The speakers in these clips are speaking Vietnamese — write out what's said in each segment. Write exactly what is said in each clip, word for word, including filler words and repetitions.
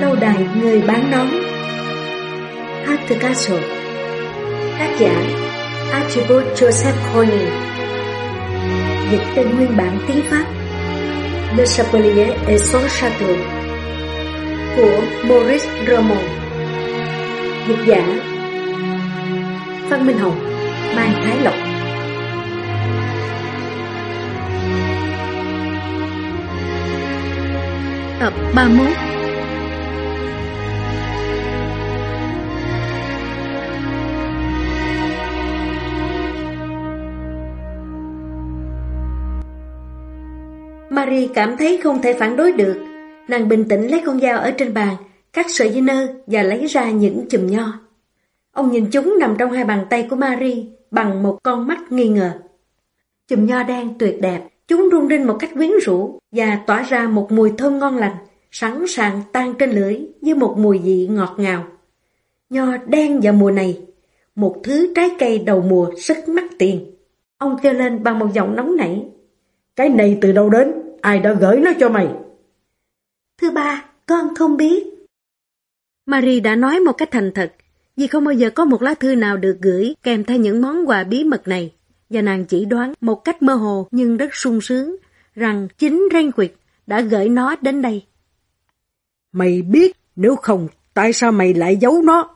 Lâu đài người bán nón. Arthur Castle. Tác giả Archibald Joseph Corning. Dịch tên nguyên bản tiếng Pháp Le Chapelier et son Château của Maurice Roman. Dịch giả Phan Minh Hồng, Mai Thái Lộc. Tập ba mươi mốt. Marie cảm thấy không thể phản đối được. Nàng bình tĩnh lấy con dao ở trên bàn, cắt sợi dây nơ và lấy ra những chùm nho. Ông nhìn chúng nằm trong hai bàn tay của Marie bằng một con mắt nghi ngờ. Chùm nho đen tuyệt đẹp, chúng rung rinh một cách quyến rũ và tỏa ra một mùi thơm ngon lành, sẵn sàng tan trên lưỡi với một mùi vị ngọt ngào. Nho đen vào mùa này, một thứ trái cây đầu mùa rất mắc tiền. Ông kêu lên bằng một giọng nóng nảy. Cái này từ đâu đến? Ai đã gửi nó cho mày? Thưa ba, con không biết. Marie đã nói một cách thành thật, vì không bao giờ có một lá thư nào được gửi kèm theo những món quà bí mật này, và nàng chỉ đoán một cách mơ hồ nhưng rất sung sướng rằng chính Renwick đã gửi nó đến đây. Mày biết, nếu không, tại sao mày lại giấu nó?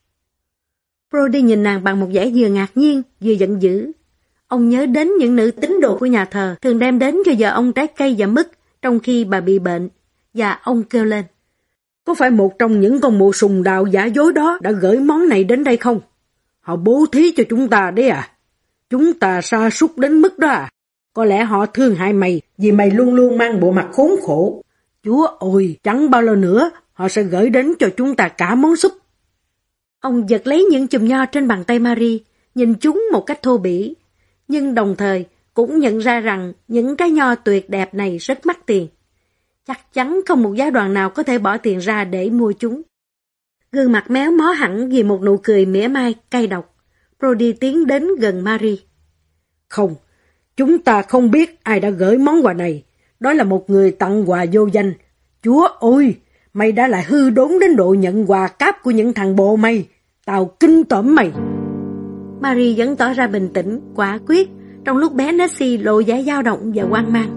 Brody nhìn nàng bằng một vẻ vừa ngạc nhiên, vừa giận dữ. Ông nhớ đến những nữ tín đồ của nhà thờ thường đem đến cho vợ ông trái cây và mứt trong khi bà bị bệnh, và ông kêu lên. Có phải một trong những con mụ sùng đào giả dối đó đã gửi món này đến đây không? Họ bố thí cho chúng ta đấy à? Chúng ta sa sút đến mức đó à? Có lẽ họ thương hại mày vì mày luôn luôn mang bộ mặt khốn khổ. Chúa ơi, chẳng bao lâu nữa họ sẽ gửi đến cho chúng ta cả món súp. Ông giật lấy những chùm nho trên bàn tay Marie, nhìn chúng một cách thô bỉ, nhưng đồng thời cũng nhận ra rằng những trái nho tuyệt đẹp này rất mắc tiền. Chắc chắn không một giáo đoàn nào có thể bỏ tiền ra để mua chúng. Gương mặt méo mó hẳn vì một nụ cười mỉa mai cay độc. Brody tiến đến gần Marie. Không, chúng ta không biết ai đã gửi món quà này. Đó là một người tặng quà vô danh. Chúa ơi, mày đã lại hư đốn đến độ nhận quà cáp của những thằng bộ mày. Tao kinh tởm mày. Marie vẫn tỏ ra bình tĩnh, quả quyết, trong lúc bé Nessie lộ vẻ dao động và hoang mang.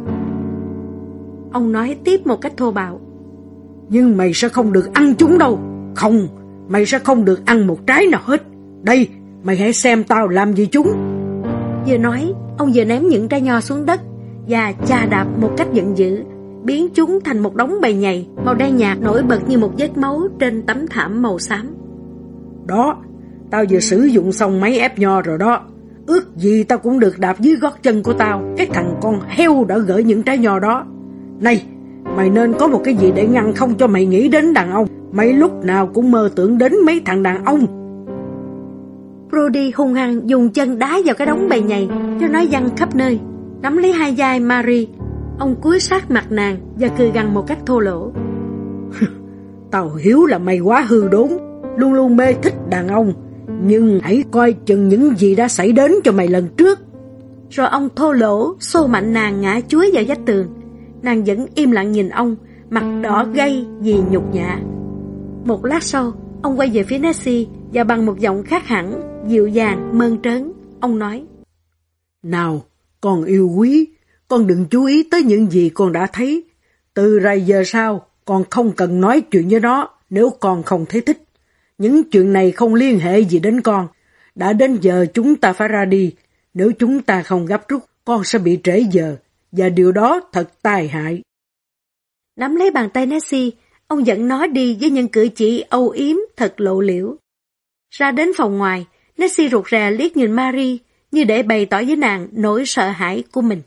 Ông nói tiếp một cách thô bạo. Nhưng mày sẽ không được ăn chúng đâu. Không, mày sẽ không được ăn một trái nào hết. Đây, mày hãy xem tao làm gì chúng. Vừa nói, ông vừa ném những trái nho xuống đất và chà đạp một cách giận dữ, biến chúng thành một đống bầy nhầy màu đen nhạt nổi bật như một vết máu trên tấm thảm màu xám. Đó, tao vừa sử dụng xong máy ép nho rồi đó. Ước gì tao cũng được đạp dưới gót chân của tao, cái thằng con heo đã gửi những trái nho đó. Này, mày nên có một cái gì để ngăn không cho mày nghĩ đến đàn ông. Mày lúc nào cũng mơ tưởng đến mấy thằng đàn ông. Brody hung hăng dùng chân đá vào cái đống bầy nhầy cho nó văng khắp nơi. Nắm lấy hai vai Marie, ông cúi sát mặt nàng và cười gằn một cách thô lỗ. Tao hiểu là mày quá hư đốn, luôn luôn mê thích đàn ông, nhưng hãy coi chừng những gì đã xảy đến cho mày lần trước. Rồi ông thô lỗ xô mạnh nàng ngã chuối vào vách tường. Nàng vẫn im lặng nhìn ông, mặt đỏ gay vì nhục nhã. Một lát sau, ông quay về phía Nessie và bằng một giọng khác hẳn, dịu dàng, mơn trớn, ông nói. Nào, con yêu quý, con đừng chú ý tới những gì con đã thấy. Từ rày giờ sau, con không cần nói chuyện với nó nếu con không thấy thích. Những chuyện này không liên hệ gì đến con. Đã đến giờ chúng ta phải ra đi. Nếu chúng ta không gấp rút, con sẽ bị trễ giờ. Và điều đó thật tai hại. Nắm lấy bàn tay Nessie, ông dẫn nó đi với những cử chỉ âu yếm thật lộ liễu. Ra đến phòng ngoài, Nessie rụt rè liếc nhìn Marie như để bày tỏ với nàng nỗi sợ hãi của mình.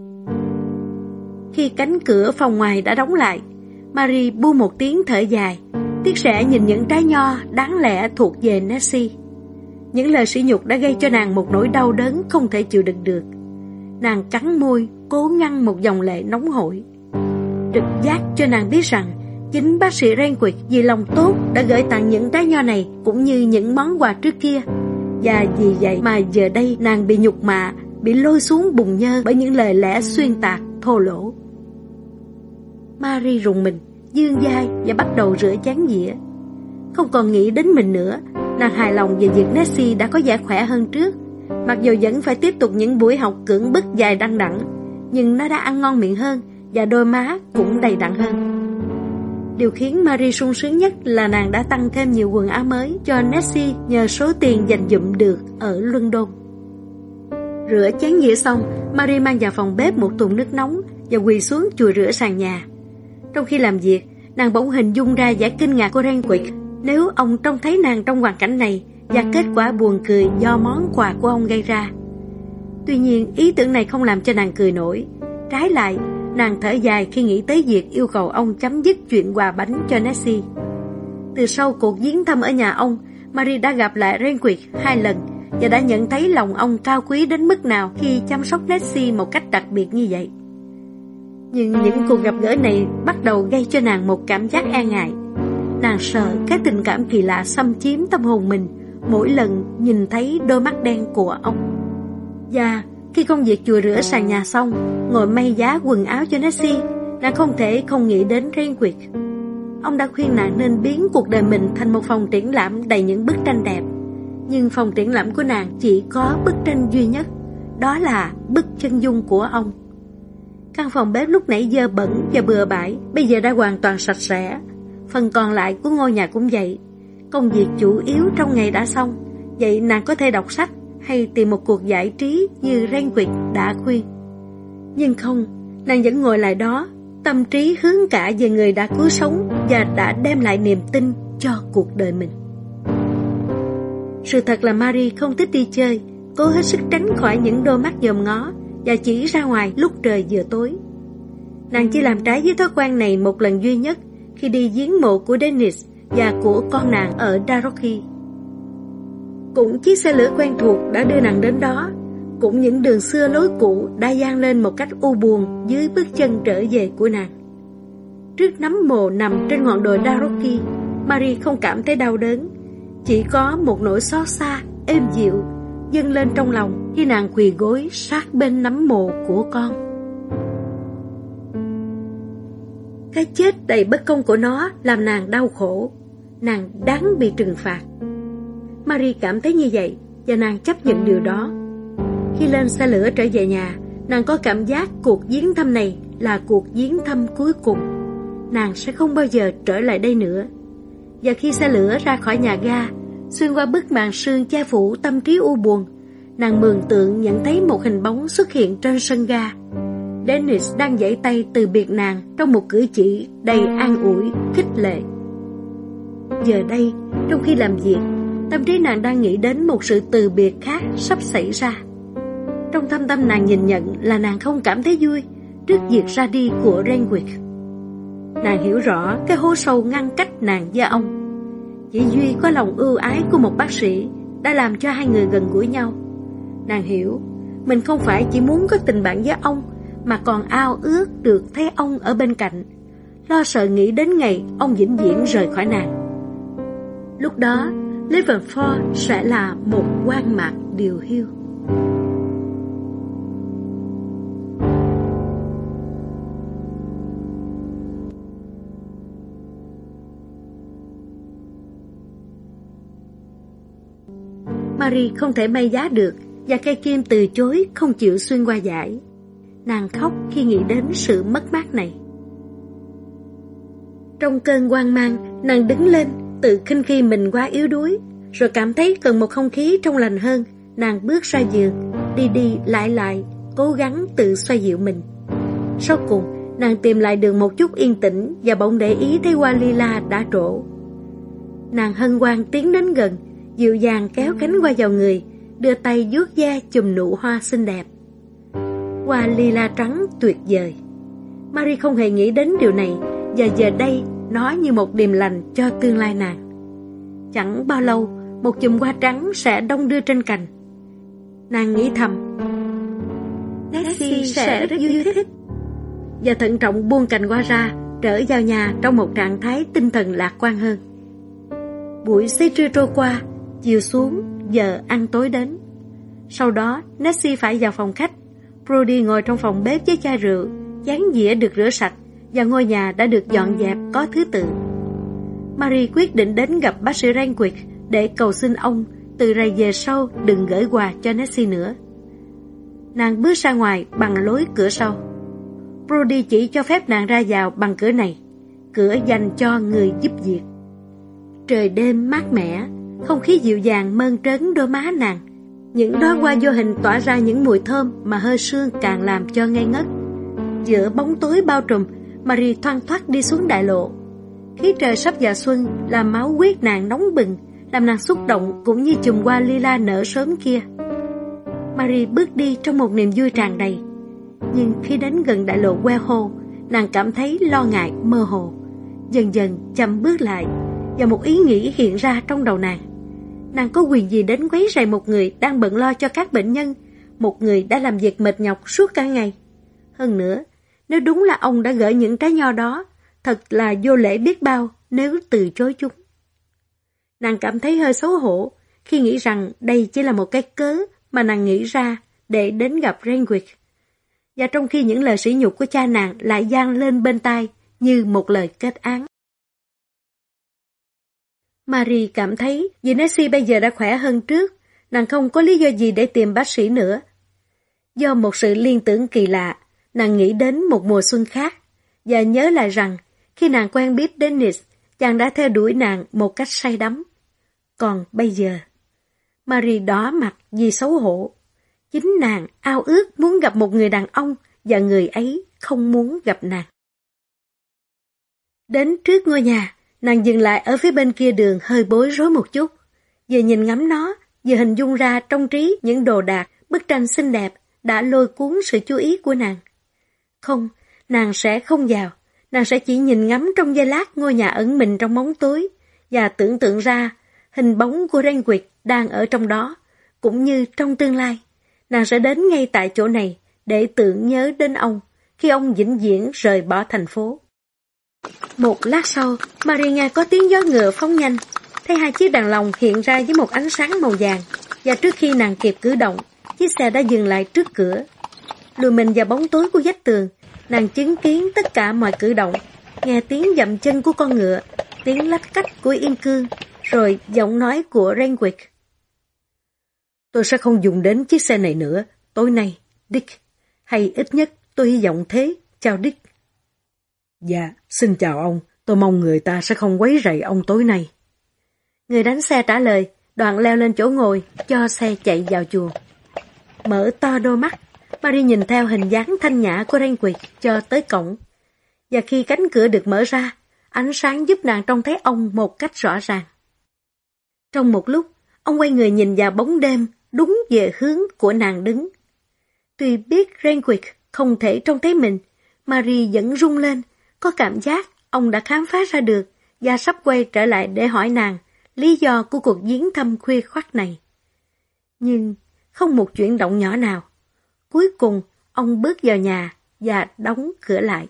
Khi cánh cửa phòng ngoài đã đóng lại, Marie buông một tiếng thở dài, tiếc rẻ nhìn những trái nho đáng lẽ thuộc về Nessie. Những lời sỉ nhục đã gây cho nàng một nỗi đau đớn không thể chịu đựng được. Nàng cắn môi, cố ngăn một dòng lệ nóng hổi. Trực giác cho nàng biết rằng chính bác sĩ Renwick vì lòng tốt đã gửi tặng những trái nho này cũng như những món quà trước kia. Và vì vậy mà giờ đây nàng bị nhục mạ, bị lôi xuống bùn nhơ bởi những lời lẽ xuyên tạc, thô lỗ. Marie rùng mình, dương dai và bắt đầu rửa chén dĩa. Không còn nghĩ đến mình nữa, nàng hài lòng về việc Nessie đã có vẻ khỏe hơn trước. Mặc dù vẫn phải tiếp tục những buổi học cưỡng bức dài đăng đẳng, nhưng nó đã ăn ngon miệng hơn và đôi má cũng đầy đặn hơn. Điều khiến Marie sung sướng nhất là nàng đã tăng thêm nhiều quần áo mới cho Nessie nhờ số tiền dành dụm được ở London. Rửa chén dĩa xong, Marie mang vào phòng bếp một thùng nước nóng và quỳ xuống chùi rửa sàn nhà. Trong khi làm việc, nàng bỗng hình dung ra vẻ kinh ngạc của Renwick nếu ông trông thấy nàng trong hoàn cảnh này và kết quả buồn cười do món quà của ông gây ra. Tuy nhiên, ý tưởng này không làm cho nàng cười nổi. Trái lại, nàng thở dài khi nghĩ tới việc yêu cầu ông chấm dứt chuyện quà bánh cho Nessie. Từ sau cuộc viếng thăm ở nhà ông, Marie đã gặp lại Renwick hai lần và đã nhận thấy lòng ông cao quý đến mức nào khi chăm sóc Nessie một cách đặc biệt như vậy. Nhưng những cuộc gặp gỡ này bắt đầu gây cho nàng một cảm giác e ngại. Nàng sợ cái tình cảm kỳ lạ xâm chiếm tâm hồn mình mỗi lần nhìn thấy đôi mắt đen của ông. Và khi công việc chùi rửa sàn nhà xong, ngồi may giá quần áo cho Nessie, nàng không thể không nghĩ đến Renwick. Ông đã khuyên nàng nên biến cuộc đời mình thành một phòng triển lãm đầy những bức tranh đẹp. Nhưng phòng triển lãm của nàng chỉ có bức tranh duy nhất, đó là bức chân dung của ông. Căn phòng bếp lúc nãy dơ bẩn và bừa bãi bây giờ đã hoàn toàn sạch sẽ. Phần còn lại của ngôi nhà cũng vậy. Công việc chủ yếu trong ngày đã xong, vậy nàng có thể đọc sách hay tìm một cuộc giải trí như Renwick đã khuyên. Nhưng không, nàng vẫn ngồi lại đó, tâm trí hướng cả về người đã cứu sống và đã đem lại niềm tin cho cuộc đời mình. Sự thật là Marie không thích đi chơi, cố hết sức tránh khỏi những đôi mắt dòm ngó và chỉ ra ngoài lúc trời vừa tối. Nàng chỉ làm trái với thói quen này một lần duy nhất khi đi viếng mộ của Dennis và của con nàng ở Darrochie. Cũng chiếc xe lửa quen thuộc đã đưa nàng đến đó, cũng những đường xưa lối cũ đã vang lên một cách u buồn dưới bước chân trở về của nàng. Trước nấm mồ nằm trên ngọn đồi Darrochie, Marie không cảm thấy đau đớn, chỉ có một nỗi xót xa êm dịu dâng lên trong lòng khi nàng quỳ gối sát bên nấm mồ của con. Cái chết đầy bất công của nó làm nàng đau khổ, nàng đáng bị trừng phạt. Marie cảm thấy như vậy và nàng chấp nhận điều đó. Khi lên xe lửa trở về nhà, nàng có cảm giác cuộc viếng thăm này là cuộc viếng thăm cuối cùng. Nàng sẽ không bao giờ trở lại đây nữa. Và khi xe lửa ra khỏi nhà ga, xuyên qua bức màn sương che phủ tâm trí u buồn, nàng mường tượng nhận thấy một hình bóng xuất hiện trên sân ga. Dennis đang giãy tay từ biệt nàng trong một cử chỉ đầy an ủi, khích lệ. Giờ đây, trong khi làm việc, tâm trí nàng đang nghĩ đến một sự từ biệt khác sắp xảy ra. Trong thâm tâm nàng nhìn nhận là nàng không cảm thấy vui trước việc ra đi của Renwick. Nàng hiểu rõ cái hố sâu ngăn cách nàng và ông. Chỉ duy có lòng ưu ái của một bác sĩ đã làm cho hai người gần gũi nhau. Nàng hiểu mình không phải chỉ muốn có tình bạn với ông, mà còn ao ước được thấy ông ở bên cạnh, lo sợ nghĩ đến ngày ông vĩnh viễn rời khỏi nàng. Lúc đó, Liverpool sẽ là một hoang mạc điều hiu. Marie không thể may giá được và cây kim từ chối không chịu xuyên qua dải. Nàng khóc khi nghĩ đến sự mất mát này. Trong cơn hoang mang, nàng đứng lên, tự khinh khi mình quá yếu đuối, rồi cảm thấy cần một không khí trong lành hơn. Nàng bước ra giường, đi đi lại lại, cố gắng tự xoa dịu mình. Sau cùng, nàng tìm lại được một chút yên tĩnh và bỗng để ý thấy hoa lila đã trổ. Nàng hân hoan tiến đến gần, dịu dàng kéo cánh qua vào người, đưa tay vuốt ve chùm nụ hoa xinh đẹp. Hoa lila trắng tuyệt vời. Marie không hề nghĩ đến điều này, và giờ đây nó như một điềm lành cho tương lai nàng. Chẳng bao lâu, một chùm hoa trắng sẽ đong đưa trên cành. Nàng nghĩ thầm, Nessie sẽ rất vui thích, và thận trọng buông cành hoa ra, trở vào nhà trong một trạng thái tinh thần lạc quan hơn. Buổi xế trưa trôi qua, chiều xuống, giờ ăn tối đến. Sau đó, Nessie phải vào phòng khách. Brody ngồi trong phòng bếp với chai rượu, chén dĩa được rửa sạch và ngôi nhà đã được dọn dẹp có thứ tự. Marie quyết định đến gặp bác sĩ Renwick để cầu xin ông từ rày về sau đừng gửi quà cho Nancy nữa. Nàng bước ra ngoài bằng lối cửa sau. Brody chỉ cho phép nàng ra vào bằng cửa này, cửa dành cho người giúp việc. Trời đêm mát mẻ, không khí dịu dàng mơn trớn đôi má nàng. Những đóa hoa vô hình tỏa ra những mùi thơm mà hơi sương càng làm cho ngây ngất. Giữa bóng tối bao trùm, Marie thoăn thoắt đi xuống đại lộ. Khí trời sắp vào xuân làm máu huyết nàng nóng bừng, làm nàng xúc động cũng như chùm hoa lila nở sớm kia. Marie bước đi trong một niềm vui tràn đầy. Nhưng khi đến gần đại lộ Wellhall, nàng cảm thấy lo ngại mơ hồ. Dần dần chậm bước lại, và một ý nghĩ hiện ra trong đầu nàng. Nàng có quyền gì đến quấy rầy một người đang bận lo cho các bệnh nhân, một người đã làm việc mệt nhọc suốt cả ngày. Hơn nữa, nếu đúng là ông đã gửi những trái nho đó, thật là vô lễ biết bao nếu từ chối chúng. Nàng cảm thấy hơi xấu hổ khi nghĩ rằng đây chỉ là một cái cớ mà nàng nghĩ ra để đến gặp Renwick. Và trong khi những lời sỉ nhục của cha nàng lại vang lên bên tai như một lời kết án. Marie cảm thấy vì Nancy bây giờ đã khỏe hơn trước, nàng không có lý do gì để tìm bác sĩ nữa. Do một sự liên tưởng kỳ lạ, nàng nghĩ đến một mùa xuân khác, và nhớ lại rằng khi nàng quen biết Dennis, chàng đã theo đuổi nàng một cách say đắm. Còn bây giờ, Marie đỏ mặt vì xấu hổ. Chính nàng ao ước muốn gặp một người đàn ông, và người ấy không muốn gặp nàng. Đến trước ngôi nhà, nàng dừng lại ở phía bên kia đường hơi bối rối một chút. Vừa nhìn ngắm nó, vừa hình dung ra trong trí những đồ đạc, bức tranh xinh đẹp đã lôi cuốn sự chú ý của nàng. Không, nàng sẽ không vào. Nàng sẽ chỉ nhìn ngắm trong giây lát ngôi nhà ẩn mình trong bóng tối, và tưởng tượng ra hình bóng của Renwick đang ở trong đó, cũng như trong tương lai. Nàng sẽ đến ngay tại chỗ này để tưởng nhớ đến ông khi ông vĩnh viễn rời bỏ thành phố. Một lát sau, Marie nghe có tiếng gió ngựa phóng nhanh, thấy hai chiếc đèn lồng hiện ra với một ánh sáng màu vàng, và trước khi nàng kịp cử động, chiếc xe đã dừng lại trước cửa. Lùi mình vào bóng tối của vách tường, nàng chứng kiến tất cả mọi cử động, nghe tiếng dậm chân của con ngựa, tiếng lách cách của yên cương, rồi giọng nói của Renwick. Tôi sẽ không dùng đến chiếc xe này nữa, tối nay, Dick. Hay ít nhất tôi hy vọng thế. Chào Dick. Dạ, xin chào ông. Tôi mong người ta sẽ không quấy rầy ông tối nay. Người đánh xe trả lời, đoạn leo lên chỗ ngồi, cho xe chạy vào chùa. Mở to đôi mắt, Marie nhìn theo hình dáng thanh nhã của Renwick cho tới cổng. Và khi cánh cửa được mở ra, ánh sáng giúp nàng trông thấy ông một cách rõ ràng. Trong một lúc, ông quay người nhìn vào bóng đêm đúng về hướng của nàng đứng. Tuy biết Renwick không thể trông thấy mình, Marie vẫn rung lên, có cảm giác ông đã khám phá ra được và sắp quay trở lại để hỏi nàng lý do của cuộc viếng thăm khuya khoắt này. Nhưng không một chuyển động nhỏ nào. Cuối cùng, ông bước vào nhà và đóng cửa lại.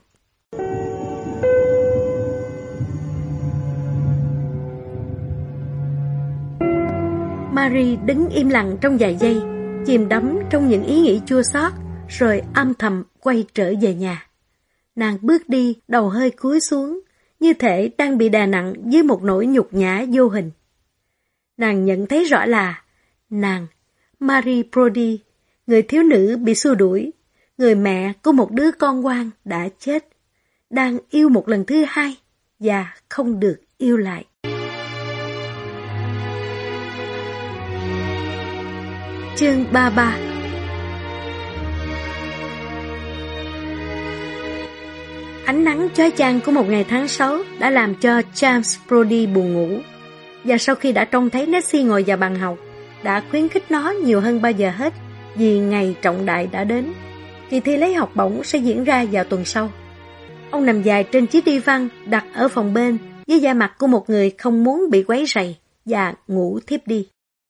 Marie đứng im lặng trong vài giây, chìm đắm trong những ý nghĩ chua xót, rồi âm thầm quay trở về nhà. Nàng bước đi, đầu hơi cúi xuống, như thể đang bị đè nặng dưới một nỗi nhục nhã vô hình. Nàng nhận thấy rõ là nàng, Marie Brody, người thiếu nữ bị xua đuổi, người mẹ của một đứa con ngoan đã chết, đang yêu một lần thứ hai và không được yêu lại. Chương ba mươi ba. Ánh nắng chói chang của một ngày tháng sáu đã làm cho James Brody buồn ngủ, và sau khi đã trông thấy Nancy ngồi vào bàn học, đã khuyến khích nó nhiều hơn bao giờ hết vì ngày trọng đại đã đến. Kỳ thi lấy học bổng sẽ diễn ra vào tuần sau. Ông nằm dài trên chiếc đi văn đặt ở phòng bên với da mặt của một người không muốn bị quấy rầy và ngủ thiếp đi.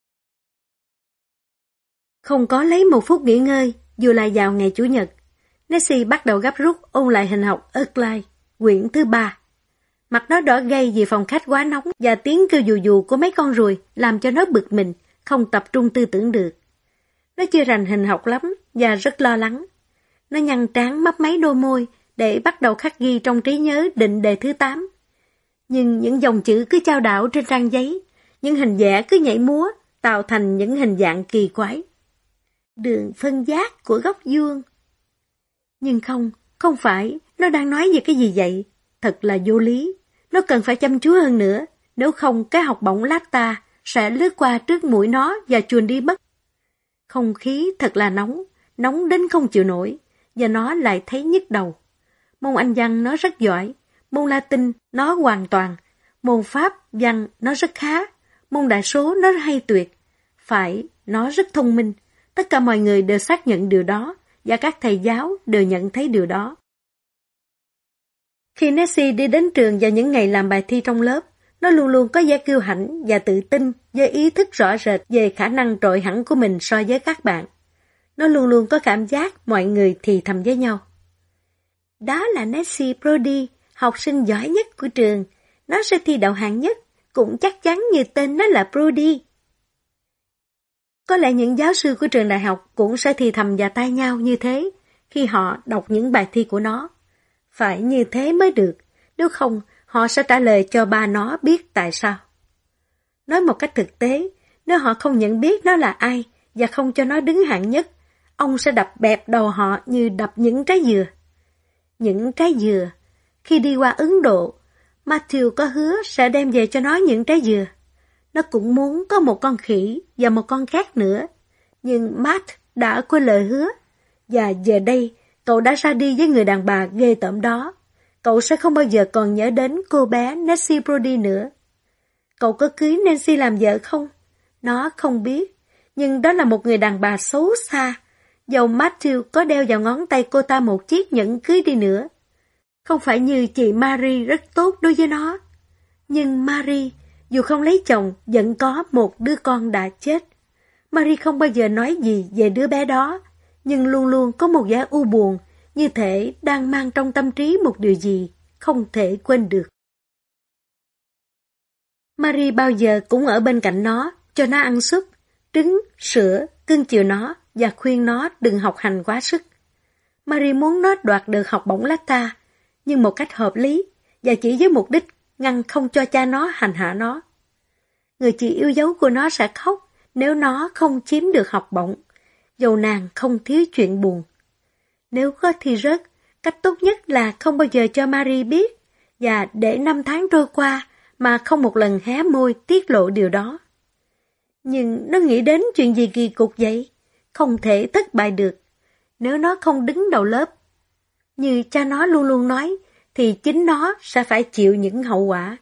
Không có lấy một phút nghỉ ngơi dù là vào ngày Chủ nhật, Nancy bắt đầu gấp rút ôn lại hình học Euclid, quyển thứ ba. Mặt nó đỏ gay vì phòng khách quá nóng và tiếng kêu dù dù của mấy con ruồi làm cho nó bực mình, không tập trung tư tưởng được. Nó chưa rành hình học lắm và rất lo lắng. Nó nhăn trán mấp máy đôi môi, để bắt đầu khắc ghi trong trí nhớ định đề thứ tám. Nhưng những dòng chữ cứ chao đảo trên trang giấy, những hình vẽ cứ nhảy múa, tạo thành những hình dạng kỳ quái. Đường phân giác của góc vuông. Nhưng không, không phải, nó đang nói về cái gì vậy? Thật là vô lý. Nó cần phải chăm chú hơn nữa, nếu không cái học bổng Lacta sẽ lướt qua trước mũi nó và chuồn đi mất. Không khí thật là nóng, nóng đến không chịu nổi, và nó lại thấy nhức đầu. Môn Anh văn nó rất giỏi, môn Latin nó hoàn toàn, môn Pháp văn nó rất khá, môn đại số nó hay tuyệt. Phải, nó rất thông minh, tất cả mọi người đều xác nhận điều đó, và các thầy giáo đều nhận thấy điều đó. Khi Nessie đi đến trường vào những ngày làm bài thi trong lớp, nó luôn luôn có vẻ kiêu hãnh và tự tin với ý thức rõ rệt về khả năng trội hẳn của mình so với các bạn. Nó luôn luôn có cảm giác mọi người thì thầm với nhau. Đó là Nessie Brody, học sinh giỏi nhất của trường. Nó sẽ thi đậu hạng nhất, cũng chắc chắn như tên nó là Brody. Có lẽ những giáo sư của trường đại học cũng sẽ thì thầm vào tai nhau như thế khi họ đọc những bài thi của nó. Phải như thế mới được, nếu không họ sẽ trả lời cho ba nó biết tại sao. Nói một cách thực tế, nếu họ không nhận biết nó là ai và không cho nó đứng hạng nhất, ông sẽ đập bẹp đầu họ như đập những trái dừa. Những trái dừa, khi đi qua Ấn Độ, Matthew có hứa sẽ đem về cho nó những trái dừa. Nó cũng muốn có một con khỉ và một con khác nữa, nhưng Matt đã quên lời hứa, và giờ đây cậu đã ra đi với người đàn bà ghê tởm đó. Cậu sẽ không bao giờ còn nhớ đến cô bé Nessie Brody nữa. Cậu có cưới Nancy làm vợ không? Nó không biết, nhưng đó là một người đàn bà xấu xa. Dầu Matthew có đeo vào ngón tay cô ta một chiếc nhẫn cưới đi nữa. Không phải như chị Marie rất tốt đối với nó. Nhưng Marie, dù không lấy chồng, vẫn có một đứa con đã chết. Marie không bao giờ nói gì về đứa bé đó, nhưng luôn luôn có một vẻ u buồn, như thể đang mang trong tâm trí một điều gì không thể quên được. Marie bao giờ cũng ở bên cạnh nó, cho nó ăn súp, trứng, sữa, cưng chiều nó và khuyên nó đừng học hành quá sức. Marie muốn nó đoạt được học bổng Lacta, nhưng một cách hợp lý và chỉ với mục đích ngăn không cho cha nó hành hạ nó. Người chị yêu dấu của nó sẽ khóc nếu nó không chiếm được học bổng, dầu nàng không thiếu chuyện buồn. Nếu có thi rớt, cách tốt nhất là không bao giờ cho Marie biết và để năm tháng trôi qua mà không một lần hé môi tiết lộ điều đó. Nhưng nó nghĩ đến chuyện gì kỳ cục vậy? Không thể thất bại được. Nếu nó không đứng đầu lớp, như cha nó luôn luôn nói, thì chính nó sẽ phải chịu những hậu quả.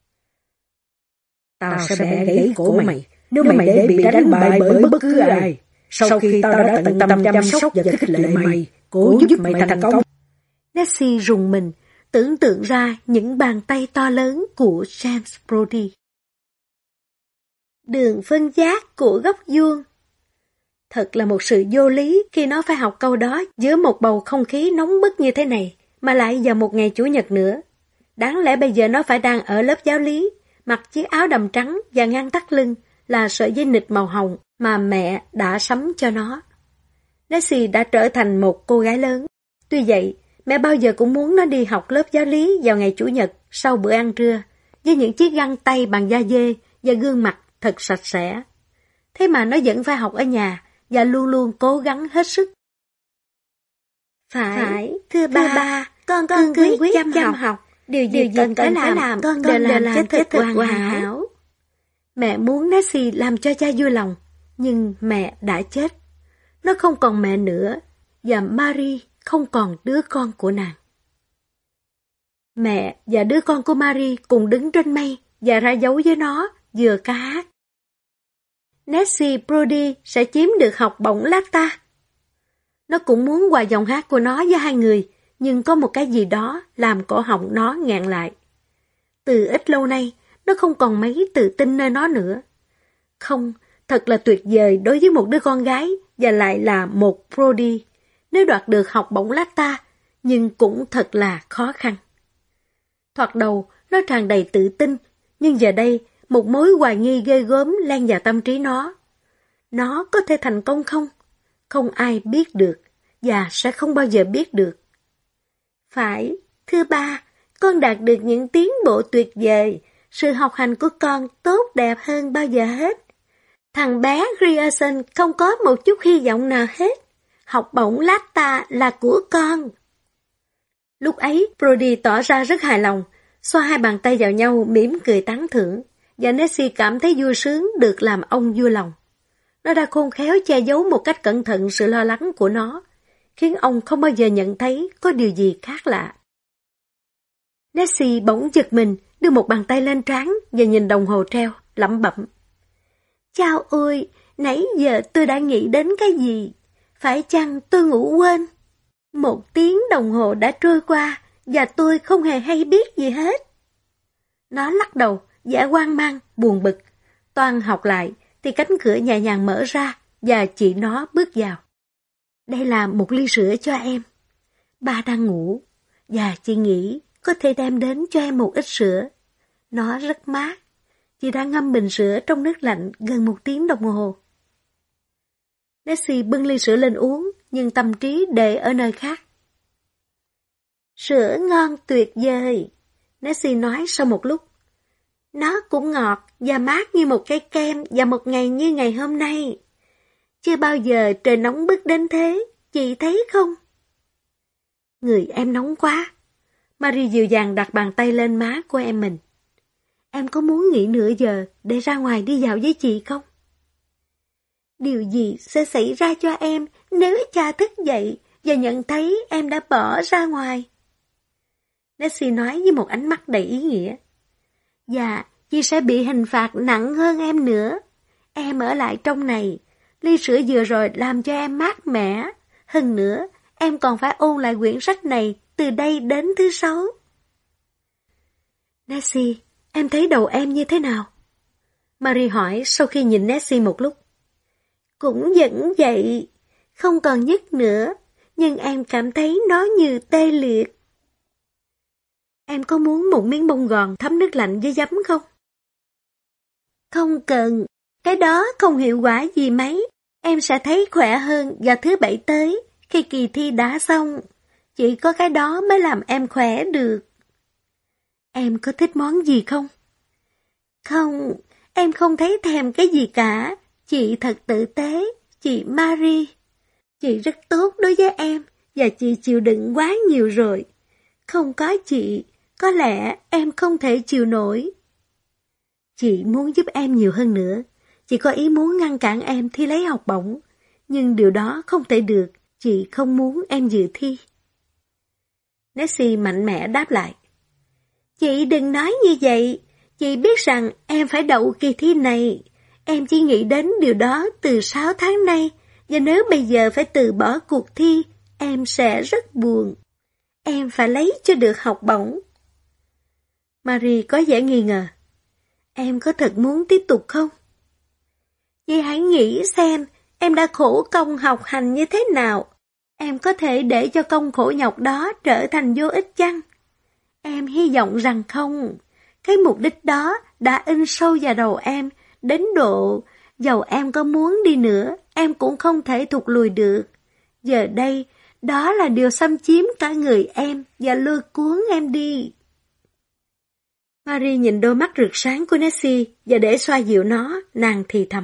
Tao sẽ bẻ gãy cổ mày, nếu mày để bị đánh bại bởi bất cứ ai. Sau khi tao đã tận tâm chăm sóc và khích lệ mày, cố giúp mày thành công. Nessie rùng mình, tưởng tượng ra những bàn tay to lớn của James Brody. Đường phân giác của góc vuông. Thật là một sự vô lý khi nó phải học câu đó giữa một bầu không khí nóng bức như thế này, mà lại vào một ngày Chủ nhật nữa. Đáng lẽ bây giờ nó phải đang ở lớp giáo lý, mặc chiếc áo đầm trắng và ngang thắt lưng là sợi dây nịt màu hồng mà mẹ đã sắm cho nó. Nessie đã trở thành một cô gái lớn. Tuy vậy, mẹ bao giờ cũng muốn nó đi học lớp giáo lý vào ngày Chủ nhật sau bữa ăn trưa, với những chiếc găng tay bằng da dê và gương mặt thật sạch sẽ. Thế mà nó vẫn phải học ở nhà và luôn luôn cố gắng hết sức. Phải, Phải thưa ba, thưa ba con con cương quyết chăm, chăm học. học. Điều gì, điều gì cần phải làm, làm con đều làm, làm cho thật hoàn, hoàn hảo. hảo. Mẹ muốn Nessie làm cho cha vui lòng, nhưng mẹ đã chết. Nó không còn mẹ nữa, và Marie không còn đứa con của nàng. Mẹ và đứa con của Marie cùng đứng trên mây và ra dấu với nó, vừa ca hát. Nessie Brody sẽ chiếm được học bổng Lacta. Nó cũng muốn hòa giọng hát của nó với hai người, nhưng có một cái gì đó làm cổ họng nó nghẹn lại. Từ ít lâu nay, nó không còn mấy tự tin nơi nó nữa. Không, thật là tuyệt vời đối với một đứa con gái và lại là một Brody, nếu đoạt được học bổng Lacta, nhưng cũng thật là khó khăn. Thoạt đầu, nó tràn đầy tự tin, nhưng giờ đây, một mối hoài nghi ghê gớm lan vào tâm trí nó. Nó có thể thành công không? Không ai biết được, và sẽ không bao giờ biết được. Phải, thưa ba, con đạt được những tiến bộ tuyệt vời. Sự học hành của con tốt đẹp hơn bao giờ hết. Thằng bé Grierson không có một chút hy vọng nào hết. Học bổng Latta là của con. Lúc ấy, Brody tỏ ra rất hài lòng, xoa hai bàn tay vào nhau mỉm cười tán thưởng, và Nessie cảm thấy vui sướng được làm ông vui lòng. Nó đã khôn khéo che giấu một cách cẩn thận sự lo lắng của nó, khiến ông không bao giờ nhận thấy có điều gì khác lạ. Nessie bỗng giật mình, đưa một bàn tay lên trán và nhìn đồng hồ treo, lẩm bẩm. Chao ôi, nãy giờ tôi đã nghĩ đến cái gì? Phải chăng tôi ngủ quên? Một tiếng đồng hồ đã trôi qua và tôi không hề hay biết gì hết. Nó lắc đầu, vẻ hoang mang, buồn bực. Toan học lại thì cánh cửa nhẹ nhàng mở ra và chị nó bước vào. Đây là một ly sữa cho em. Ba đang ngủ và chị nghĩ có thể đem đến cho em một ít sữa. Nó rất mát. Chị đã ngâm bình sữa trong nước lạnh gần một tiếng đồng hồ. Nessie bưng ly sữa lên uống, nhưng tâm trí để ở nơi khác. Sữa ngon tuyệt vời, Nessie nói sau một lúc. Nó cũng ngọt và mát như một cái kem vào một ngày như ngày hôm nay. Chưa bao giờ trời nóng bức đến thế, chị thấy không? Người em nóng quá. Marie dịu dàng đặt bàn tay lên má của em mình. Em có muốn nghỉ nửa giờ để ra ngoài đi dạo với chị không? Điều gì sẽ xảy ra cho em nếu cha thức dậy và nhận thấy em đã bỏ ra ngoài? Nessie nói với một ánh mắt đầy ý nghĩa. Dạ, chị sẽ bị hình phạt nặng hơn em nữa. Em ở lại trong này. Ly sữa vừa rồi làm cho em mát mẻ. Hơn nữa, em còn phải ôn lại quyển sách này từ đây đến thứ sáu. Nessie, em thấy đầu em như thế nào? Marie hỏi sau khi nhìn Nessie một lúc. Cũng vẫn vậy, không còn nhức nữa, nhưng em cảm thấy nó như tê liệt. Em có muốn một miếng bông gòn thấm nước lạnh với giấm không? Không cần, cái đó không hiệu quả gì mấy. Em sẽ thấy khỏe hơn vào thứ bảy tới, khi kỳ thi đã xong. Chỉ có cái đó mới làm em khỏe được. Em có thích món gì không? Không, em không thấy thèm cái gì cả. Chị thật tử tế, chị Marie. Chị rất tốt đối với em, và chị chịu đựng quá nhiều rồi. Không có chị, có lẽ em không thể chịu nổi. Chị muốn giúp em nhiều hơn nữa. Chị có ý muốn ngăn cản em thi lấy học bổng, nhưng điều đó không thể được. Chị không muốn em dự thi. Nessie mạnh mẽ đáp lại. Chị đừng nói như vậy. Chị biết rằng em phải đậu kỳ thi này. Em chỉ nghĩ đến điều đó từ sáu tháng nay, và nếu bây giờ phải từ bỏ cuộc thi, em sẽ rất buồn. Em phải lấy cho được học bổng. Marie có vẻ nghi ngờ. Em có thật muốn tiếp tục không? Chị hãy nghĩ xem, em đã khổ công học hành như thế nào. Em có thể để cho công khổ nhọc đó trở thành vô ích chăng? Em hy vọng rằng không. Cái mục đích đó đã in sâu vào đầu em, đến độ, dầu em có muốn đi nữa, em cũng không thể thụt lùi được. Giờ đây, đó là điều xâm chiếm cả người em và lôi cuốn em đi. Marie nhìn đôi mắt rực sáng của Nessie và để xoa dịu nó, nàng thì thầm.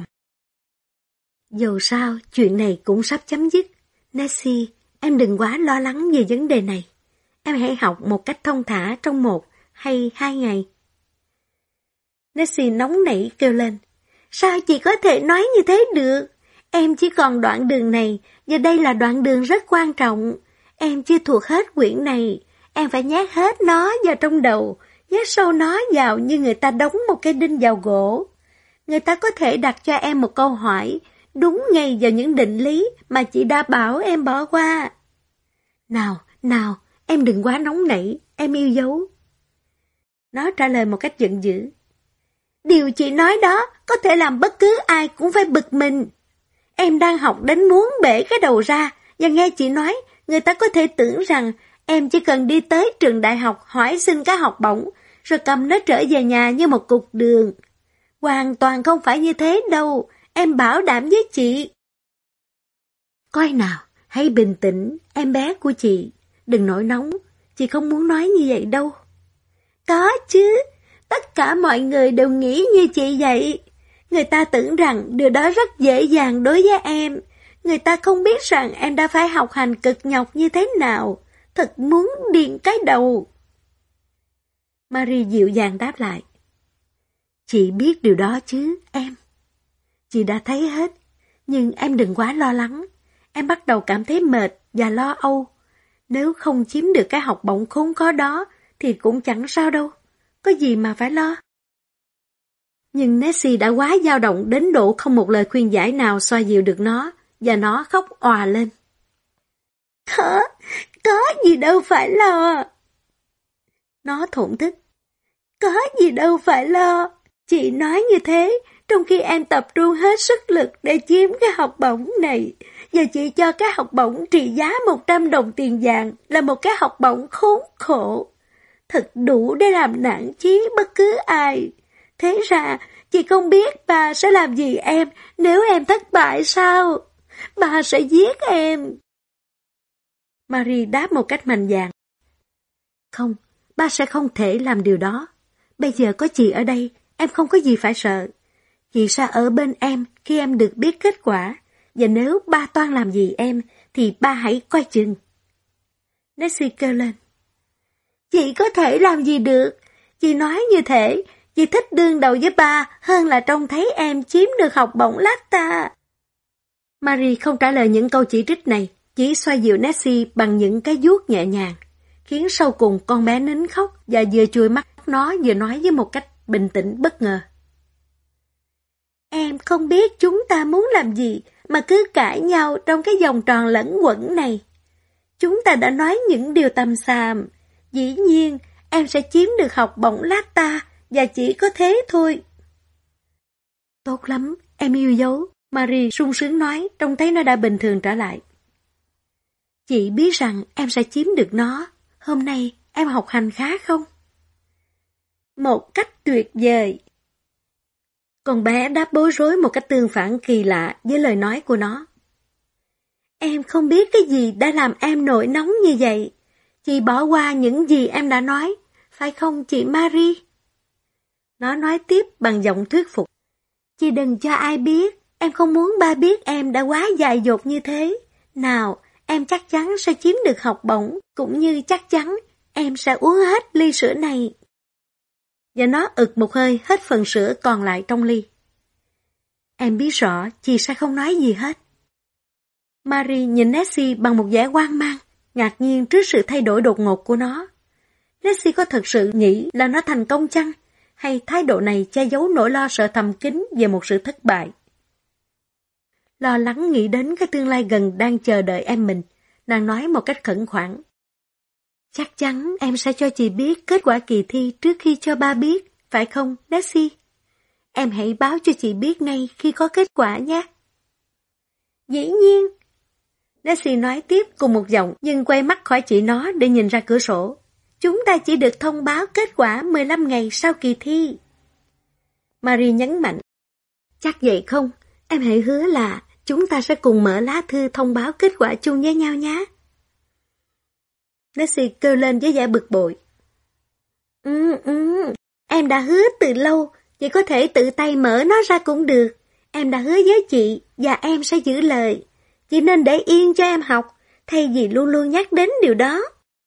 Dầu sao, chuyện này cũng sắp chấm dứt. Nessie, em đừng quá lo lắng về vấn đề này. Em hãy học một cách thông thả trong một hay hai ngày. Nessie nóng nảy kêu lên. Sao chị có thể nói như thế được? Em chỉ còn đoạn đường này, và đây là đoạn đường rất quan trọng. Em chưa thuộc hết quyển này. Em phải nhét hết nó vào trong đầu, nhét sâu nó vào như người ta đóng một cái đinh vào gỗ. Người ta có thể đặt cho em một câu hỏi, đúng ngay vào những định lý mà chị đã bảo em bỏ qua. Nào, nào, em đừng quá nóng nảy, em yêu dấu. Nó trả lời một cách giận dữ. Điều chị nói đó có thể làm bất cứ ai cũng phải bực mình. Em đang học đến muốn bể cái đầu ra, và nghe chị nói, người ta có thể tưởng rằng em chỉ cần đi tới trường đại học hỏi xin cái học bổng, rồi cầm nó trở về nhà như một cục đường. Hoàn toàn không phải như thế đâu, em bảo đảm với chị. Coi nào, hãy bình tĩnh, em bé của chị, đừng nổi nóng. chị không muốn nói như vậy đâu. Có chứ, tất cả mọi người đều nghĩ như chị vậy. Người ta tưởng rằng điều đó rất dễ dàng đối với em. Người ta không biết rằng em đã phải học hành cực nhọc như thế nào. Thật muốn điên cái đầu. Marie dịu dàng đáp lại. Chị biết điều đó chứ, em. Chị đã thấy hết, nhưng em đừng quá lo lắng. Em bắt đầu cảm thấy mệt và lo âu. Nếu không chiếm được cái học bổng khốn khó đó, thì cũng chẳng sao đâu. Có gì mà phải lo. Nhưng Nessie đã quá dao động đến độ không một lời khuyên giải nào xoa dịu được nó, và nó khóc òa lên. Có, có gì đâu phải lo. Nó thổn thức. Có gì đâu phải lo. Chị nói như thế, trong khi em tập trung hết sức lực để chiếm cái học bổng này. Giờ chị cho cái học bổng trị giá một trăm đồng tiền vàng là một cái học bổng khốn khổ. Thật đủ để làm nản chí bất cứ ai. Thế ra, chị không biết bà sẽ làm gì em nếu em thất bại sao? Bà sẽ giết em. Marie đáp một cách mạnh dạn. Không, ba sẽ không thể làm điều đó. Bây giờ có chị ở đây, em không có gì phải sợ. Chị sẽ ở bên em khi em được biết kết quả. Và nếu ba toan làm gì em, thì ba hãy coi chừng. Nessie kêu lên. Chị có thể làm gì được? Chị nói như thế, chị thích đương đầu với ba hơn là trông thấy em chiếm được học bổng Lacta. Marie không trả lời những câu chỉ trích này, chỉ xoa dịu Nessie bằng những cái vuốt nhẹ nhàng, khiến sau cùng con bé nín khóc và vừa chùi mắt nó vừa nói với một cách bình tĩnh bất ngờ. Em không biết chúng ta muốn làm gì mà cứ cãi nhau trong cái vòng tròn lẫn quẩn này. Chúng ta đã nói những điều tầm xàm. Dĩ nhiên, em sẽ chiếm được học bổng Lacta và chỉ có thế thôi. Tốt lắm, em yêu dấu. Marie sung sướng nói, trông thấy nó đã bình thường trở lại. Chị biết rằng em sẽ chiếm được nó. Hôm nay em học hành khá không? Một cách tuyệt vời. Con bé đáp bối rối một cách tương phản kỳ lạ với lời nói của nó. Em không biết cái gì đã làm em nổi nóng như vậy. Chị bỏ qua những gì em đã nói, phải không chị Marie? Nó nói tiếp bằng giọng thuyết phục. Chị đừng cho ai biết, em không muốn ba biết em đã quá dại dột như thế. Nào, em chắc chắn sẽ chiếm được học bổng, cũng như chắc chắn em sẽ uống hết ly sữa này. Và nó ực một hơi hết phần sữa còn lại trong ly. Em biết rõ chị sẽ không nói gì hết. Marie nhìn Nessie bằng một vẻ hoang mang, ngạc nhiên trước sự thay đổi đột ngột của nó. Nessie có thật sự nghĩ là nó thành công chăng, hay thái độ này che giấu nỗi lo sợ thầm kín về một sự thất bại? Lo lắng nghĩ đến cái tương lai gần đang chờ đợi em mình, nàng nói một cách khẩn khoản. Chắc chắn em sẽ cho chị biết kết quả kỳ thi trước khi cho ba biết, phải không, Nessie? Em hãy báo cho chị biết ngay khi có kết quả nhé. Dĩ nhiên. Nessie nói tiếp cùng một giọng nhưng quay mắt khỏi chị nó để nhìn ra cửa sổ. Chúng ta chỉ được thông báo kết quả mười lăm ngày sau kỳ thi. Marie nhấn mạnh. Chắc vậy không? Em hãy hứa là chúng ta sẽ cùng mở lá thư thông báo kết quả chung với nhau nhé. Nessie kêu lên với vẻ bực bội. Ừ, ừ, em đã hứa từ lâu, chị có thể tự tay mở nó ra cũng được. Em đã hứa với chị và em sẽ giữ lời. Chị nên để yên cho em học, thay vì luôn luôn nhắc đến điều đó.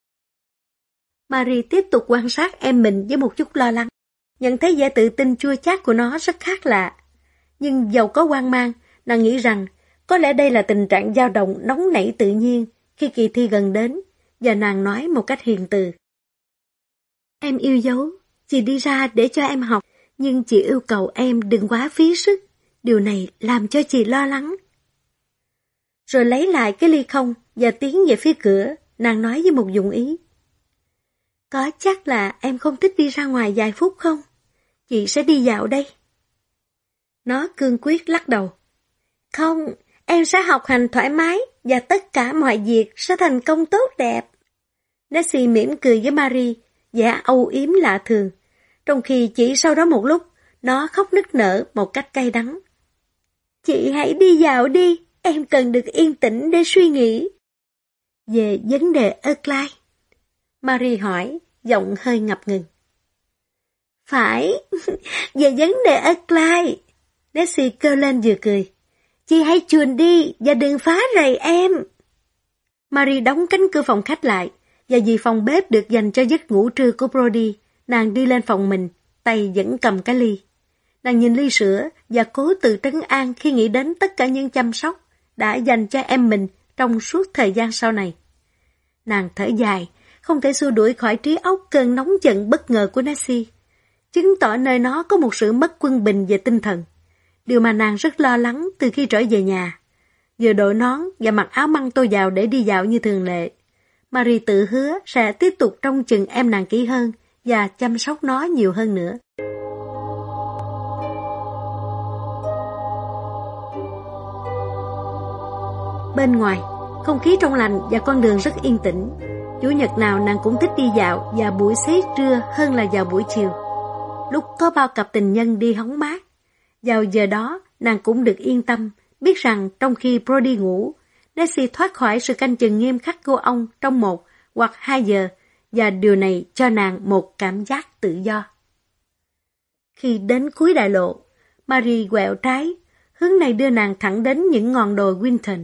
Marie tiếp tục quan sát em mình với một chút lo lắng, nhận thấy vẻ tự tin chua chát của nó rất khác lạ. Nhưng dầu có hoang mang, nàng nghĩ rằng có lẽ đây là tình trạng dao động nóng nảy tự nhiên khi kỳ thi gần đến, và nàng nói một cách hiền từ. Em yêu dấu, chị đi ra để cho em học, nhưng chị yêu cầu em đừng quá phí sức. Điều này làm cho chị lo lắng. Rồi lấy lại cái ly không và tiến về phía cửa, nàng nói với một dụng ý. Có chắc là em không thích đi ra ngoài vài phút không? Chị sẽ đi dạo đây. Nó cương quyết lắc đầu. Không, em sẽ học hành thoải mái và tất cả mọi việc sẽ thành công tốt đẹp. Nessie mỉm cười với Marie, vẻ âu yếm lạ thường, trong khi chỉ sau đó một lúc, nó khóc nức nở một cách cay đắng. Chị hãy đi dạo đi, em cần được yên tĩnh để suy nghĩ. Về vấn đề Ercline. Marie hỏi, giọng hơi ngập ngừng. Phải, về vấn đề ở Clyde. Nancy kêu lên vừa cười. Chị hãy chuồn đi và đừng phá rầy em. Marie đóng cánh cửa phòng khách lại, và vì phòng bếp được dành cho giấc ngủ trưa của Brody, nàng đi lên phòng mình, tay vẫn cầm cái ly. Nàng nhìn ly sữa và cố tự trấn an khi nghĩ đến tất cả những chăm sóc đã dành cho em mình trong suốt thời gian sau này. Nàng thở dài, không thể xua đuổi khỏi trí óc cơn nóng giận bất ngờ của Nancy, chứng tỏ nơi nó có một sự mất quân bình về tinh thần, điều mà nàng rất lo lắng từ khi trở về nhà. Vừa đội nón và mặc áo măng tô vào để đi dạo như thường lệ, Marie tự hứa sẽ tiếp tục trông chừng em nàng kỹ hơn và chăm sóc nó nhiều hơn nữa. Bên ngoài, không khí trong lành và con đường rất yên tĩnh. Chủ nhật nào nàng cũng thích đi dạo vào buổi xế trưa hơn là vào buổi chiều, lúc có bao cặp tình nhân đi hóng mát. Vào giờ đó, nàng cũng được yên tâm, biết rằng trong khi Brody ngủ, Nancy thoát khỏi sự canh chừng nghiêm khắc của ông trong một hoặc hai giờ, và điều này cho nàng một cảm giác tự do. Khi đến cuối đại lộ, Marie quẹo trái, hướng này đưa nàng thẳng đến những ngọn đồi Winton.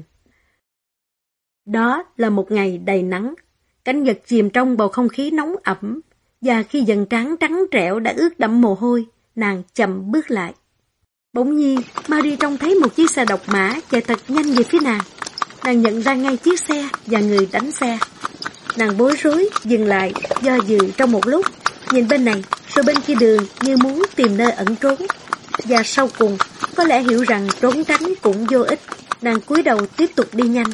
Đó là một ngày đầy nắng, cảnh vật chìm trong bầu không khí nóng ẩm, và khi dần trán trắng trẻo đã ướt đẫm mồ hôi, nàng chậm bước lại. Bỗng nhiên, Marie trông thấy một chiếc xe độc mã chạy thật nhanh về phía nàng. Nàng nhận ra ngay chiếc xe và người đánh xe. Nàng bối rối, dừng lại, do dự trong một lúc, nhìn bên này, rồi bên kia đường như muốn tìm nơi ẩn trốn. Và sau cùng, có lẽ hiểu rằng trốn tránh cũng vô ích, nàng cúi đầu tiếp tục đi nhanh.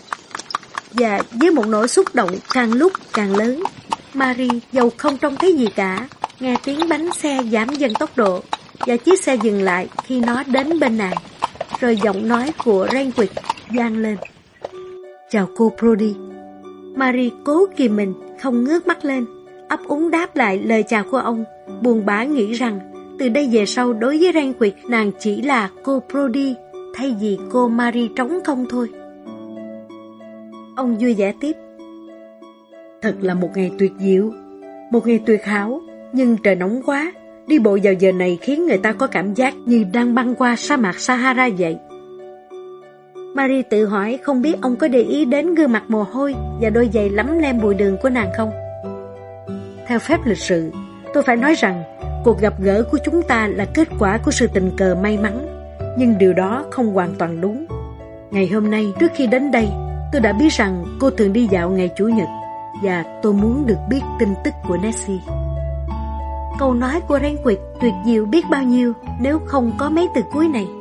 Và với một nỗi xúc động càng lúc càng lớn, Marie dầu không trông thấy gì cả, nghe tiếng bánh xe giảm dần tốc độ, và chiếc xe dừng lại khi nó đến bên nàng. Rồi giọng nói của Renwick vang lên. Chào cô Brody. Marie cố kìm mình, không ngước mắt lên, ấp úng đáp lại lời chào của ông, buồn bã nghĩ rằng từ đây về sau đối với Renwick nàng chỉ là cô Brody thay vì cô Marie trống không thôi. Ông vui vẻ tiếp. Thật là một ngày tuyệt diệu, một ngày tuyệt hảo, nhưng trời nóng quá. Đi bộ vào giờ này khiến người ta có cảm giác như đang băng qua sa mạc Sahara vậy. Marie tự hỏi không biết ông có để ý đến gương mặt mồ hôi và đôi giày lấm lem bụi đường của nàng không? Theo phép lịch sự, tôi phải nói rằng cuộc gặp gỡ của chúng ta là kết quả của sự tình cờ may mắn, nhưng điều đó không hoàn toàn đúng. Ngày hôm nay, trước khi đến đây, tôi đã biết rằng cô thường đi dạo ngày Chủ nhật, và tôi muốn được biết tin tức của Nancy. Câu nói của Renwick tuyệt diệu biết bao nhiêu nếu không có mấy từ cuối này.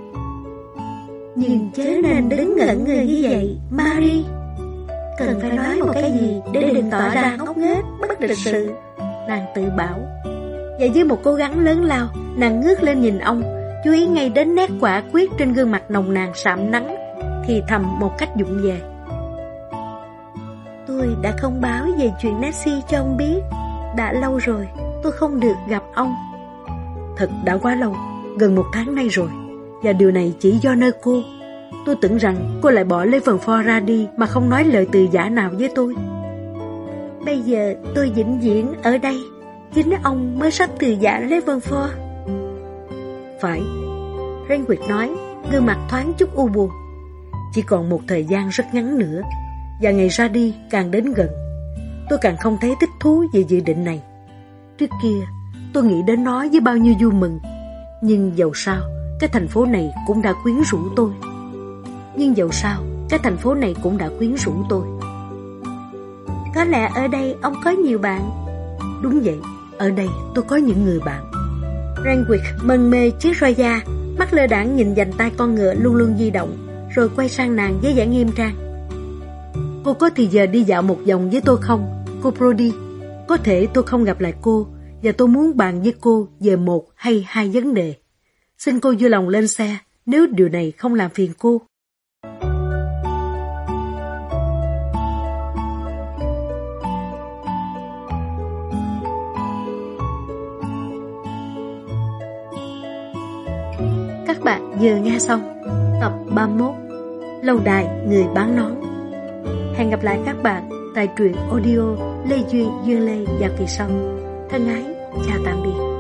Nhưng chớ nên đứng ngẩn người như vậy, Marie. Cần phải nói một cái gì để đừng tỏ ra ngốc nghếch, bất lịch sự, nàng tự bảo. Và với một cố gắng lớn lao, nàng ngước lên nhìn ông, chú ý ngay đến nét quả quyết trên gương mặt nồng nàn sạm nắng, thì thầm một cách vụng về. Tôi đã không báo về chuyện Nancy cho ông biết. Đã lâu rồi tôi không được gặp ông. Thật đã quá lâu, gần một tháng nay rồi. Và điều này chỉ do nơi cô. Tôi tưởng rằng cô lại bỏ Levenford ra đi mà không nói lời từ giả nào với tôi. Bây giờ tôi vĩnh viễn ở đây. Chính ông mới sắp từ giả Levenford. Phải, Renwick nói, gương mặt thoáng chút u buồn. Chỉ còn một thời gian rất ngắn nữa, và ngày ra đi càng đến gần. Tôi càng không thấy thích thú về dự định này. Trước kia tôi nghĩ đến nó với bao nhiêu vui mừng. Nhưng dầu sao cái thành phố này cũng đã quyến rũ tôi. Nhưng dầu sao cái thành phố này cũng đã quyến rũ tôi. Có lẽ ở đây ông có nhiều bạn. Đúng vậy, ở đây tôi có những người bạn. Renwick mân mê chiếc roi da, mắt lơ đãng nhìn vành tay con ngựa luôn luôn di động, rồi quay sang nàng với vẻ nghiêm trang. Cô có thì giờ đi dạo một vòng với tôi không, cô Brody? Có thể tôi không gặp lại cô, và tôi muốn bàn với cô về một hay hai vấn đề. Xin cô vui lòng lên xe, nếu điều này không làm phiền cô. Các bạn vừa nghe xong tập ba mươi mốt Lâu đài người bán nón. Hẹn gặp lại các bạn tại truyện audio Lê Duyên, Duyên Lê vào kỳ sau. Thân ái, chào tạm biệt.